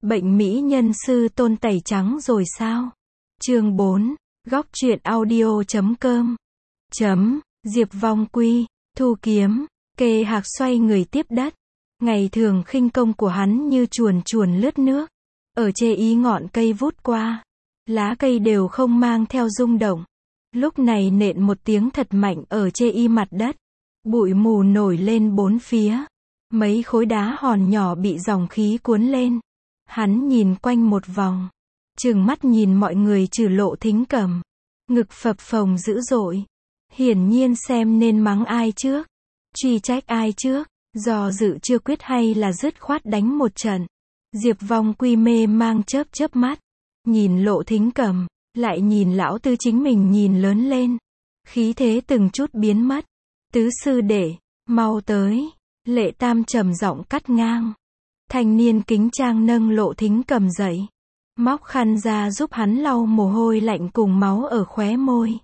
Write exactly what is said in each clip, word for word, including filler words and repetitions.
Bệnh mỹ nhân sư tôn tẩy trắng rồi sao? Chương bốn, góc truyện audio chấm com. Chấm, Diệp Vong Quy, thu kiếm, Kê Hạc xoay người tiếp đất. Ngày thường khinh công của hắn như chuồn chuồn lướt nước. Ở chê ý ngọn cây vút qua. Lá cây đều không mang theo rung động. Lúc này nện một tiếng thật mạnh ở chê y mặt đất. Bụi mù nổi lên bốn phía. Mấy khối đá hòn nhỏ bị dòng khí cuốn lên. Hắn nhìn quanh một vòng. Trừng mắt nhìn mọi người trừ Lộ Thính Cầm. Ngực phập phồng dữ dội. Hiển nhiên xem nên mắng ai trước. Truy trách ai trước. Do dự chưa quyết hay là dứt khoát đánh một trận. Diệp Vong Quy mê mang chớp chớp mắt. Nhìn Lộ Thính Cầm. Lại nhìn lão tứ chính mình nhìn lớn lên. Khí thế từng chút biến mất. Tứ sư đệ, mau tới. Lệ Tam trầm giọng cắt ngang. Thanh niên kính trang nâng Lộ Thính Cầm dậy. Móc khăn ra giúp hắn lau mồ hôi lạnh cùng máu ở khóe môi.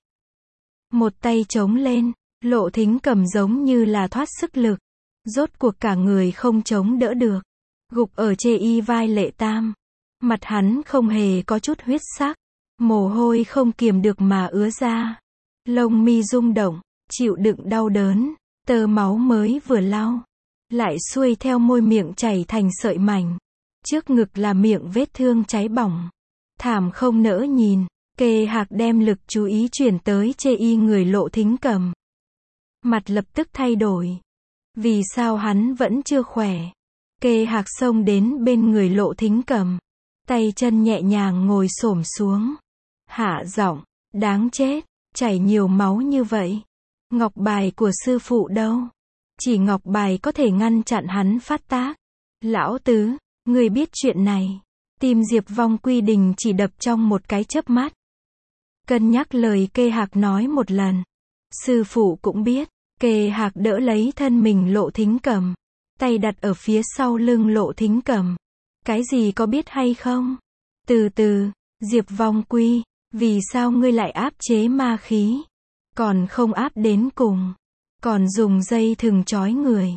Một tay chống lên, Lộ Thính Cầm giống như là thoát sức lực. Rốt cuộc cả người không chống đỡ được. Gục ở chê y vai Lệ Tam. Mặt hắn không hề có chút huyết sắc. Mồ hôi không kiềm được mà ứa ra. Lông mi rung động, chịu đựng đau đớn. Tơ máu mới vừa lau. Lại xuôi theo môi miệng chảy thành sợi mảnh. Trước ngực là miệng vết thương cháy bỏng. Thảm không nỡ nhìn. Kê Hạc đem lực chú ý chuyển tới chê y người Lộ Thính Cầm. Mặt lập tức thay đổi. Vì sao hắn vẫn chưa khỏe? Kê Hạc xông đến bên người Lộ Thính Cầm. Tay chân nhẹ nhàng ngồi xổm xuống. Hạ giọng, đáng chết, chảy nhiều máu như vậy. Ngọc bài của sư phụ đâu? Chỉ ngọc bài có thể ngăn chặn hắn phát tác. Lão tứ, ngươi biết chuyện này. Tim Diệp Vong Quy đình chỉ đập trong một cái chớp mắt. Cân nhắc lời Kê Hạc nói một lần. Sư phụ cũng biết. Kê Hạc đỡ lấy thân mình Lộ Thính Cầm. Tay đặt ở phía sau lưng Lộ Thính Cầm. Cái gì có biết hay không? Từ từ, Diệp Vong Quy, vì sao ngươi lại áp chế ma khí? Còn không áp đến cùng. Còn dùng dây thừng trói người.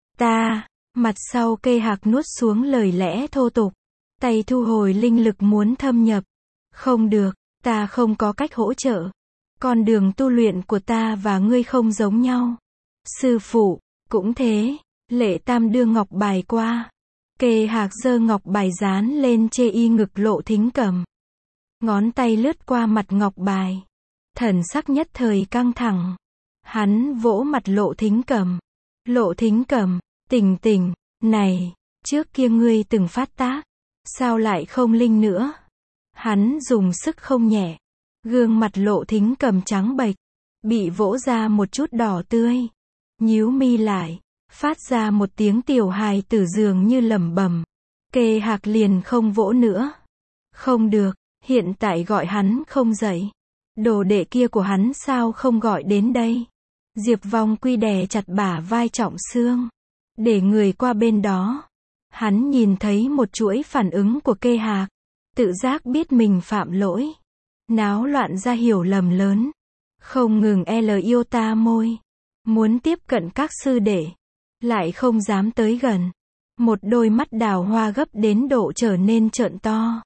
Ta, mặt sau Kê Hạc nuốt xuống lời lẽ thô tục. Tay thu hồi linh lực muốn thâm nhập. Không được, ta không có cách hỗ trợ. Con đường tu luyện của ta và ngươi không giống nhau. Sư phụ, cũng thế. Lệ Tam đưa ngọc bài qua. Kê Hạc giơ ngọc bài dán lên chê y ngực Lộ Thính Cầm. Ngón tay lướt qua mặt ngọc bài. Thần sắc nhất thời căng thẳng. Hắn vỗ mặt Lộ Thính Cầm. Lộ Thính Cầm, tỉnh tỉnh, này, trước kia ngươi từng phát tác. Sao lại không linh nữa? Hắn dùng sức không nhẹ. Gương mặt Lộ Thính Cầm trắng bệch. Bị vỗ ra một chút đỏ tươi. Nhíu mi lại. Phát ra một tiếng tiểu hài tử dường như lẩm bẩm. Kê Hạc liền không vỗ nữa. Không được, hiện tại gọi hắn không dậy. Đồ đệ kia của hắn sao không gọi đến đây? Diệp Vong Quy đè chặt bả vai Trọng Xương. Để người qua bên đó. Hắn nhìn thấy một chuỗi phản ứng của Kê Hạc. Tự giác biết mình phạm lỗi. Náo loạn ra hiểu lầm lớn. Không ngừng L yêu ta môi. Muốn tiếp cận các sư đệ. Lại không dám tới gần. Một đôi mắt đào hoa gấp đến độ trở nên trợn to.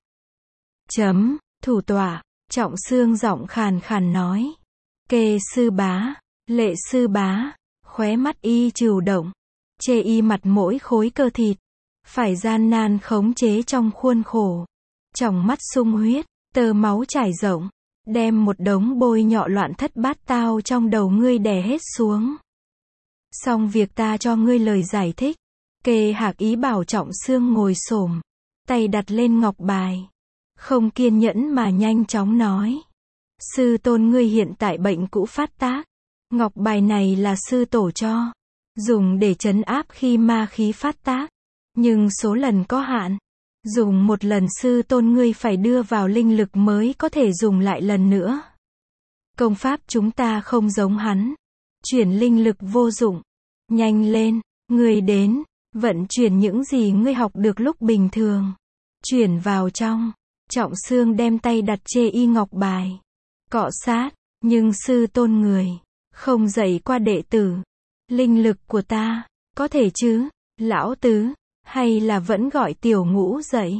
Chấm, thủ tọa, Trọng Xương giọng khàn khàn nói. Kê sư bá, Lệ sư bá, khóe mắt y trừu động. Chê y mặt mỗi khối cơ thịt. Phải gian nan khống chế trong khuôn khổ. Trong mắt sung huyết, tơ máu trải rộng. Đem một đống bôi nhọ loạn thất bát tao trong đầu ngươi đè hết xuống. Xong việc ta cho ngươi lời giải thích. Kê Hạc ý bảo Trọng Xương ngồi xổm. Tay đặt lên ngọc bài. Không kiên nhẫn mà nhanh chóng nói. Sư tôn ngươi hiện tại bệnh cũ phát tác. Ngọc bài này là sư tổ cho. Dùng để trấn áp khi ma khí phát tác. Nhưng số lần có hạn. Dùng một lần sư tôn ngươi phải đưa vào linh lực mới có thể dùng lại lần nữa. Công pháp chúng ta không giống hắn. Chuyển linh lực vô dụng. Nhanh lên, ngươi đến, vận chuyển những gì ngươi học được lúc bình thường. Chuyển vào trong. Trọng Xương đem tay đặt chê y ngọc bài. Cọ sát, nhưng sư tôn người. Không dạy qua đệ tử. Linh lực của ta, có thể chứ, lão tứ, hay là vẫn gọi tiểu ngũ dậy.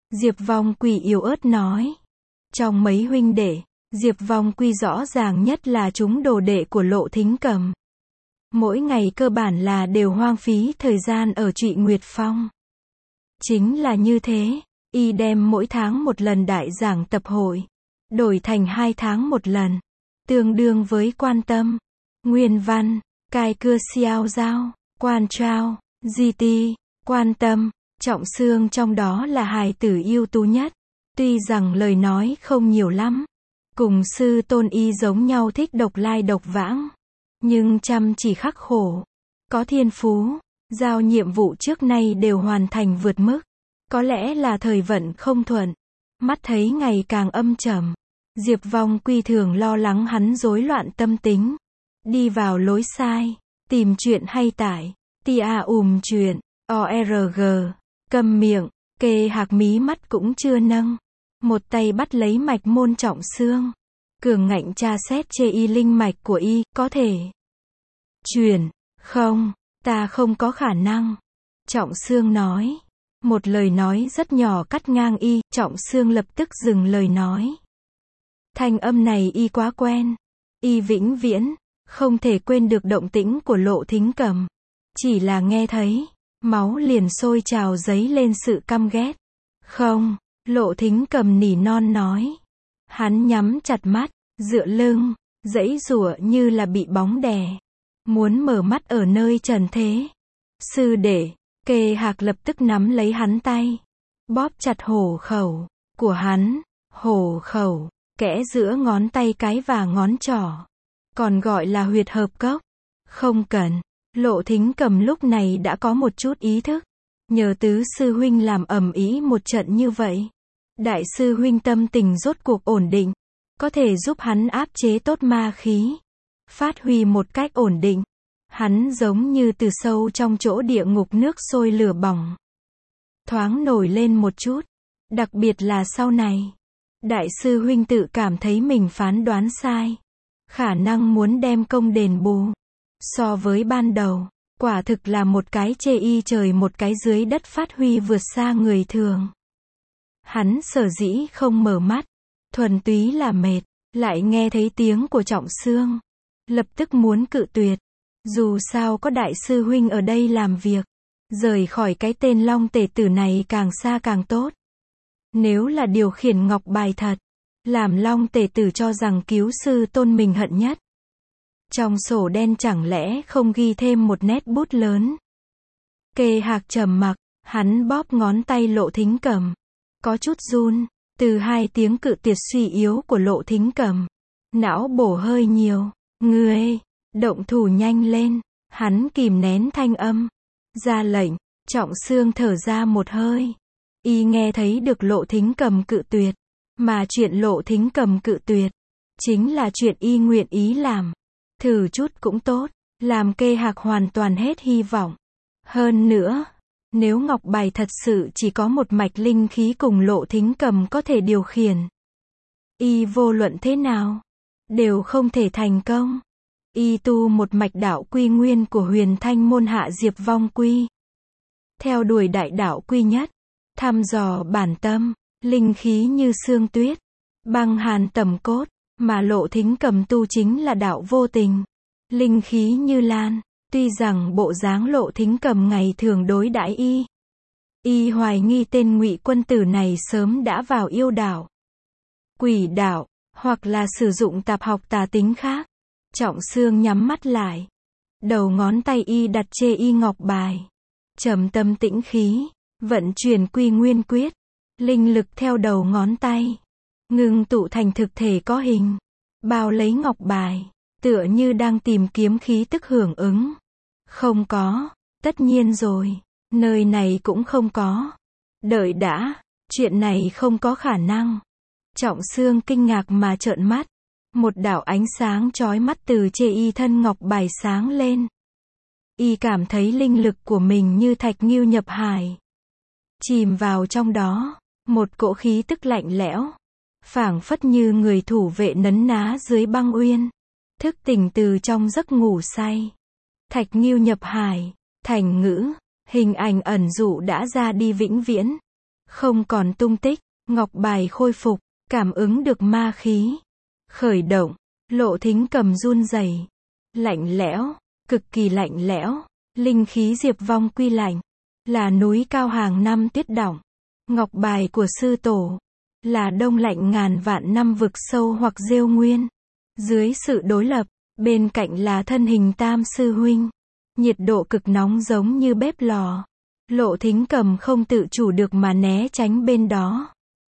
Diệp Vong Quy yếu ớt nói. Trong mấy huynh đệ, Diệp Vong Quy rõ ràng nhất là chúng đồ đệ của Lộ Thính Cầm. Mỗi ngày cơ bản là đều hoang phí thời gian ở Trụy Nguyệt Phong. Chính là như thế, y đem mỗi tháng một lần đại giảng tập hội, đổi thành hai tháng một lần, tương đương với Quan Tâm, Nguyên Văn, Cai Cưa Xiao Giao, Quan Trao, Di Ti, Quan Tâm, Trọng Xương trong đó là hài tử ưu tú nhất. Tuy rằng lời nói không nhiều lắm, cùng sư tôn y giống nhau thích độc lai độc vãng, nhưng chăm chỉ khắc khổ, có thiên phú, giao nhiệm vụ trước nay đều hoàn thành vượt mức. Có lẽ là thời vận không thuận, mắt thấy ngày càng âm trầm, Diệp Vong Quy thường lo lắng hắn rối loạn tâm tính, đi vào lối sai, tìm chuyện hay tải, tia ùm chuyện, org, cầm miệng, Kê Hạc mí mắt cũng chưa nâng, một tay bắt lấy mạch môn Trọng Xương, cường ngạnh tra xét chê y linh mạch của y, có thể chuyển, không, ta không có khả năng. Trọng Xương nói, một lời nói rất nhỏ cắt ngang y, Trọng Xương lập tức dừng lời nói. Thanh âm này y quá quen, y vĩnh viễn không thể quên được động tĩnh của Lộ Thính Cầm, chỉ là nghe thấy, máu liền sôi trào dấy lên sự căm ghét. Không, Lộ Thính Cầm nỉ non nói. Hắn nhắm chặt mắt, dựa lưng, giãy giụa như là bị bóng đè, muốn mở mắt ở nơi trần thế. Sư đệ, Kê Hạc lập tức nắm lấy hắn tay, bóp chặt hổ khẩu của hắn, hổ khẩu, kẽ giữa ngón tay cái và ngón trỏ, còn gọi là huyệt hợp cốc. Không cần. Lộ Thính Cầm lúc này đã có một chút ý thức, nhờ tứ sư huynh làm ầm ĩ một trận như vậy, đại sư huynh tâm tình rốt cuộc ổn định, có thể giúp hắn áp chế tốt ma khí, phát huy một cách ổn định. Hắn giống như từ sâu trong chỗ địa ngục nước sôi lửa bỏng, thoáng nổi lên một chút, đặc biệt là sau này, đại sư huynh tự cảm thấy mình phán đoán sai, khả năng muốn đem công đền bù. So với ban đầu, quả thực là một cái chê y trời một cái dưới đất phát huy vượt xa người thường. Hắn sở dĩ không mở mắt, thuần túy là mệt, lại nghe thấy tiếng của Trọng Xương, lập tức muốn cự tuyệt. Dù sao có đại sư huynh ở đây làm việc, rời khỏi cái tên Long Tể Tử này càng xa càng tốt. Nếu là điều khiển ngọc bài thật, làm Long Tể Tử cho rằng cứu sư tôn mình hận nhất. Trong sổ đen chẳng lẽ không ghi thêm một nét bút lớn. Kê Hạc trầm mặc, hắn bóp ngón tay Lộ Thính Cầm, có chút run, từ hai tiếng cự tuyệt suy yếu của Lộ Thính Cầm, não bổ hơi nhiều. Ngươi, động thủ nhanh lên. Hắn kìm nén thanh âm, ra lệnh. Trọng Xương thở ra một hơi, y nghe thấy được Lộ Thính Cầm cự tuyệt, mà chuyện Lộ Thính Cầm cự tuyệt chính là chuyện y nguyện ý làm. Thử chút cũng tốt, làm Kê Hạc hoàn toàn hết hy vọng. Hơn nữa, nếu ngọc bài thật sự chỉ có một mạch linh khí cùng Lộ Thính Cầm có thể điều khiển, y vô luận thế nào đều không thể thành công. Y tu một mạch đạo quy nguyên của Huyền Thanh môn hạ Diệp Vong Quy, theo đuổi đại đạo quy nhất, thăm dò bản tâm, linh khí như sương tuyết, băng hàn tầm cốt. Mà Lộ Thính Cầm tu chính là đạo vô tình, linh khí như lan. Tuy rằng bộ dáng Lộ Thính Cầm ngày thường đối đãi y, y hoài nghi tên Ngụy Quân Tử này sớm đã vào yêu đạo, quỷ đạo, hoặc là sử dụng tạp học tà tính khác. Trọng Xương nhắm mắt lại, đầu ngón tay y đặt chê y ngọc bài, trầm tâm tĩnh khí, vận chuyển quy nguyên quyết, linh lực theo đầu ngón tay ngưng tụ thành thực thể có hình, bao lấy ngọc bài, tựa như đang tìm kiếm khí tức hưởng ứng. Không có, tất nhiên rồi, nơi này cũng không có. Đợi đã, chuyện này không có khả năng. Trọng Xương kinh ngạc mà trợn mắt, một đạo ánh sáng chói mắt từ chê y thân ngọc bài sáng lên. Y cảm thấy linh lực của mình như thạch nghiêu nhập hải, chìm vào trong đó, một cỗ khí tức lạnh lẽo, phảng phất như người thủ vệ nấn ná dưới băng uyên, thức tỉnh từ trong giấc ngủ say. Thạch nghiêu nhập hải, thành ngữ, hình ảnh ẩn dụ đã ra đi vĩnh viễn, Không còn tung tích, ngọc bài khôi phục, cảm ứng được ma khí. Khởi động, Lộ Thính Cầm run rẩy, lạnh lẽo, cực kỳ lạnh lẽo, linh khí Diệp Vong Quy lạnh, là núi cao hàng năm tuyết đọng. Ngọc bài của sư tổ, là đông lạnh ngàn vạn năm vực sâu hoặc Diêu Nguyên. Dưới sự đối lập, bên cạnh là thân hình Tam sư huynh, nhiệt độ cực nóng giống như bếp lò. Lộ Thính Cầm không tự chủ được mà né tránh bên đó.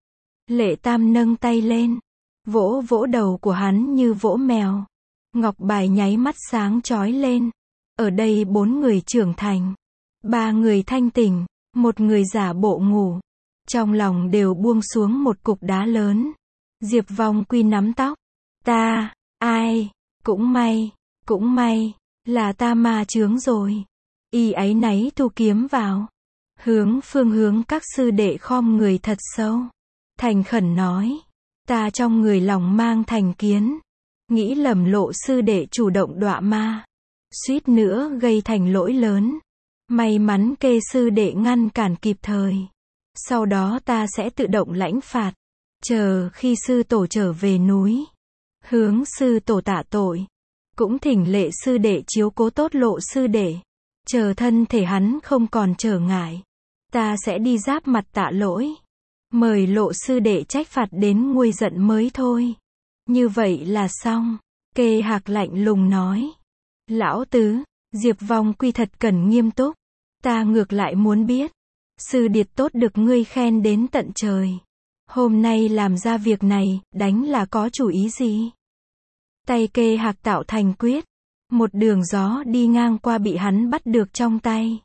Lệ Tam nâng tay lên, vỗ vỗ đầu của hắn như vỗ mèo. Ngọc bài nháy mắt sáng chói lên. Ở đây bốn người trưởng thành, ba người thanh tỉnh, một người giả bộ ngủ. Trong lòng đều buông xuống một cục đá lớn. Diệp Vong Quy nắm tóc. Ta, ai, cũng may, cũng may, là ta ma chướng rồi. Y áy náy thu kiếm vào. Hướng phương hướng các sư đệ khom người thật sâu. Thành khẩn nói. Ta trong người lòng mang thành kiến. Nghĩ lầm Lộ sư đệ chủ động đọa ma. Suýt nữa gây thành lỗi lớn. May mắn Kê sư đệ ngăn cản kịp thời. Sau đó ta sẽ tự động lãnh phạt. Chờ khi sư tổ trở về núi. Hướng sư tổ tạ tội. Cũng thỉnh Lệ sư đệ chiếu cố tốt Lộ sư đệ. Chờ thân thể hắn không còn trở ngại. Ta sẽ đi giáp mặt tạ lỗi. Mời Lộ sư đệ trách phạt đến nguôi giận mới thôi. Như vậy là xong. Kê Hạc lạnh lùng nói. Lão tứ, Diệp Vong Quy thật cần nghiêm túc. Ta ngược lại muốn biết. Sư điệt tốt được ngươi khen đến tận trời. Hôm nay làm ra việc này, đánh là có chủ ý gì? Tay Kê Hạc tạo thành quyết. Một đường gió đi ngang qua bị hắn bắt được trong tay.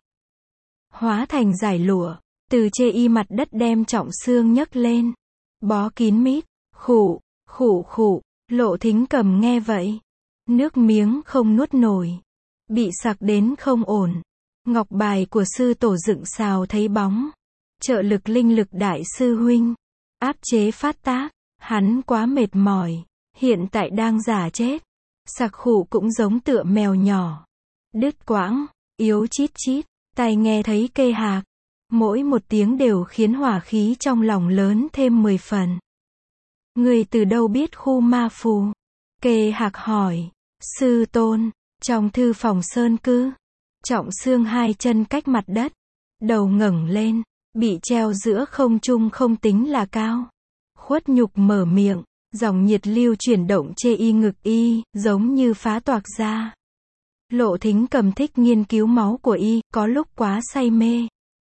Hóa thành giải lụa. Từ chê y mặt đất đem trọng xương nhấc lên. Bó kín mít. Khụ, khụ khụ. Lộ Thính Cầm nghe vậy. Nước miếng không nuốt nổi. Bị sặc đến không ổn. Ngọc bài của sư tổ dựng xào thấy bóng. Trợ lực linh lực đại sư huynh. Áp chế phát tác. Hắn quá mệt mỏi. Hiện tại đang giả chết. Sặc khụ cũng giống tựa mèo nhỏ. Đứt quãng. Yếu chít chít. Tai nghe thấy Kê Hạc. Mỗi một tiếng đều khiến hỏa khí trong lòng lớn thêm mười phần. Người từ đâu biết khu ma phù? Kê Hạc hỏi. Sư tôn. Trong thư phòng sơn cư. Trọng xương hai chân cách mặt đất. Đầu ngẩng lên. Bị treo giữa không trung không tính là cao. Khuất nhục mở miệng. Dòng nhiệt lưu chuyển động chê y ngực y, giống như phá toạc ra. Lộ Thính Cầm thích nghiên cứu máu của y, có lúc quá say mê.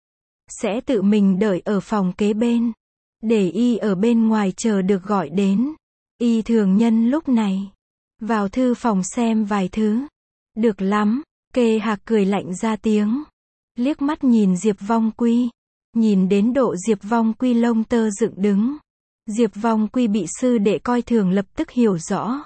Sẽ tự mình đợi ở phòng kế bên. Để y ở bên ngoài chờ được gọi đến. Y thường nhân lúc này. Vào thư phòng xem vài thứ. Được lắm. Kê Hạc cười lạnh ra tiếng. Liếc mắt nhìn Diệp Vong Quy. Nhìn đến độ Diệp Vong Quy lông tơ dựng đứng. Diệp Vong Quy bị sư đệ coi thường lập tức hiểu rõ.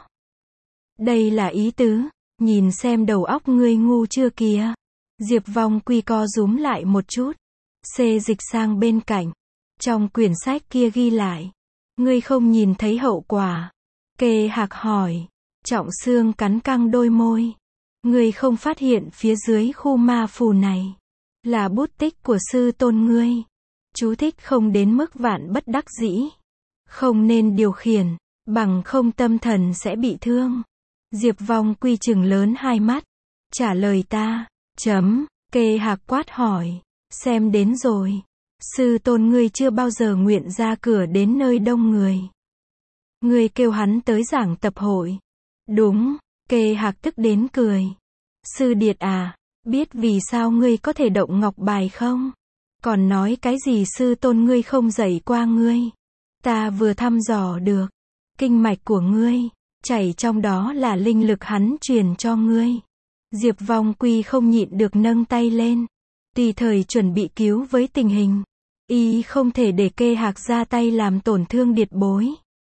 Đây là ý tứ. Nhìn xem đầu óc ngươi ngu chưa kìa. Diệp Vong Quy co rúm lại một chút. Xê dịch sang bên cạnh. Trong quyển sách kia ghi lại. Ngươi không nhìn thấy hậu quả. Kê Hạc hỏi. Trọng xương cắn căng đôi môi. Ngươi không phát hiện phía dưới khu ma phù này. Là bút tích của sư tôn ngươi. Chú thích không đến mức vạn bất đắc dĩ. Không nên điều khiển. Bằng không tâm thần sẽ bị thương. Diệp Vong Quy trừng lớn hai mắt. Trả lời ta. Chấm. Kê Hạc quát hỏi. Xem đến rồi. Sư tôn ngươi chưa bao giờ nguyện ra cửa đến nơi đông người. Ngươi kêu hắn tới giảng tập hội. Đúng. Kê Hạc tức đến cười. Sư điệt à. Biết vì sao ngươi có thể động ngọc bài không? Còn nói cái gì sư tôn ngươi không dạy qua ngươi? Ta vừa thăm dò được. Kinh mạch của ngươi. Chảy trong đó là linh lực hắn truyền cho ngươi. Diệp Vong Quy không nhịn được nâng tay lên. Tùy thời chuẩn bị cứu với tình hình. Y không thể để Kê Hạc ra tay làm tổn thương điệt bối.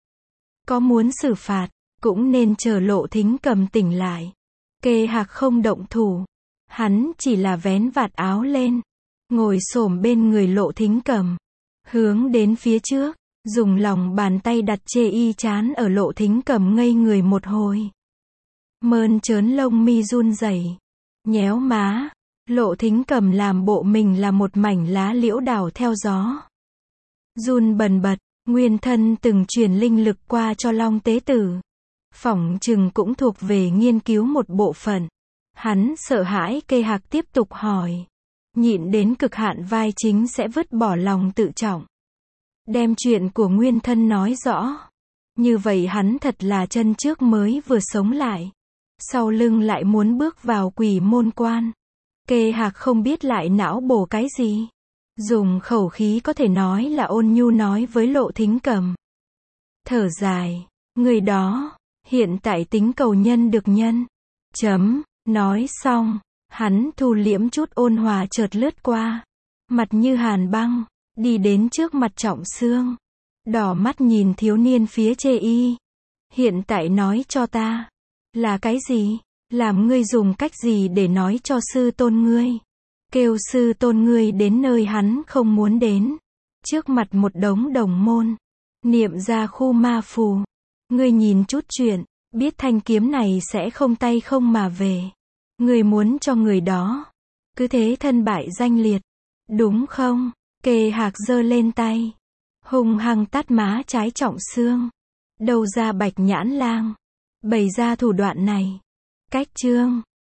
Có muốn xử phạt, cũng nên chờ Lộ Thính Cầm tỉnh lại. Kê Hạc không động thủ. Hắn chỉ là vén vạt áo lên. Ngồi xổm bên người Lộ Thính Cầm. Hướng đến phía trước. Dùng lòng bàn tay đặt chê y chán ở Lộ Thính Cầm ngây người một hồi. Mơn trớn lông mi run rẩy. Nhéo má. Lộ Thính Cầm làm bộ mình là một mảnh lá liễu đào theo gió. run bần bật, nguyên thân từng truyền linh lực qua cho Long Tế Tử. Phỏng chừng cũng thuộc về nghiên cứu một bộ phận. Hắn sợ hãi Kê Hạc tiếp tục hỏi. Nhịn đến cực hạn vai chính sẽ vứt bỏ lòng tự trọng. Đem chuyện của nguyên thân nói rõ. Như vậy hắn thật là chân trước mới vừa sống lại. Sau lưng lại muốn bước vào quỷ môn quan. Kê Hạc không biết lại não bổ cái gì. Dùng khẩu khí có thể nói là ôn nhu nói với Lộ Thính Cầm. Thở dài. Người đó, hiện tại tính cầu nhân được nhân. Chấm. Nói xong. Hắn thu liễm chút ôn hòa chợt lướt qua. Mặt như hàn băng. Đi đến trước mặt Trọng Xương. Đỏ mắt nhìn thiếu niên phía chê y. Hiện tại nói cho ta. Là cái gì? Làm ngươi dùng cách gì để nói cho sư tôn ngươi? Kêu sư tôn ngươi đến nơi hắn không muốn đến. Trước mặt một đống đồng môn. Niệm ra khu ma phù. Ngươi nhìn chút chuyện. Biết thanh kiếm này sẽ không tay không mà về. Ngươi muốn cho người đó. Cứ thế thân bại danh liệt. Đúng không? Kê Hạc giơ lên tay. Hung hăng tát má trái Trọng Xương. Đầu ra Bạch Nhãn Lang. Bày ra thủ đoạn này. Cách chương.